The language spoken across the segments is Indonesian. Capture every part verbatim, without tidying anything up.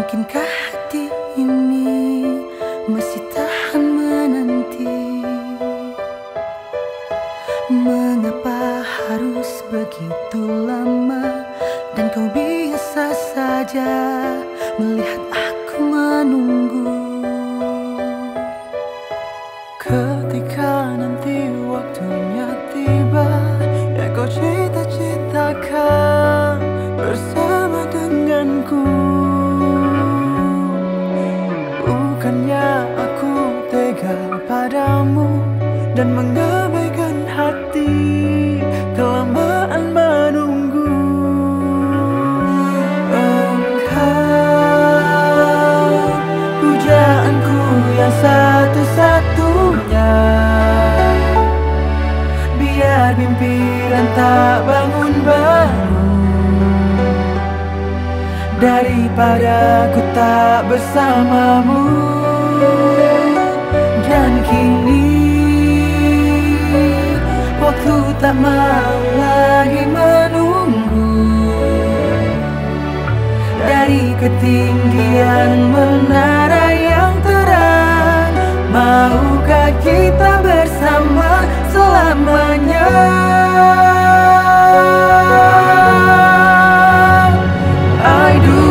Yakinkah hati ini masih tahan menanti? Mengapa harus begitu lama dan kau biasa saja melihat aku menunggu? Ketika nanti waktunya tiba, yang kau cita-citakan bersama denganku, bukannya aku tega padamu dan mengabaikan hati kelamaan menunggu. Engkau pujaanku yang satu-satunya, biar mimpi dan tak bangun-bangun, daripada ku tak bersamamu. Dan kini waktu tak mau lagi menunggu, dari ketinggian menara yang terang, maukah kita bersama selamanya? I do.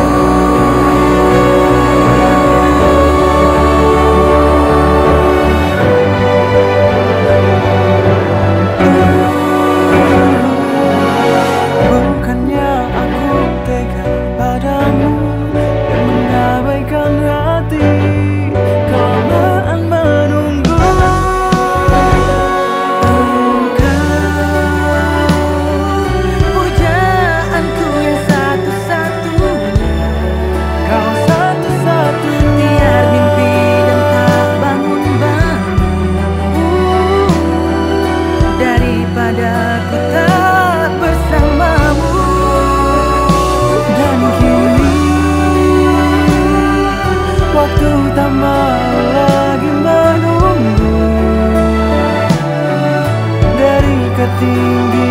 Bukannya aku tega padamu dan mengabaikan hati kelamaan menunggu. Engkau pujaanku yang satu-satunya, kau satu-satunya, Biar mimpi dan tak bangun-bangun, daripada ku tak bersamamu. dan kini waktu tak mau lagi menunggu, dari ketinggian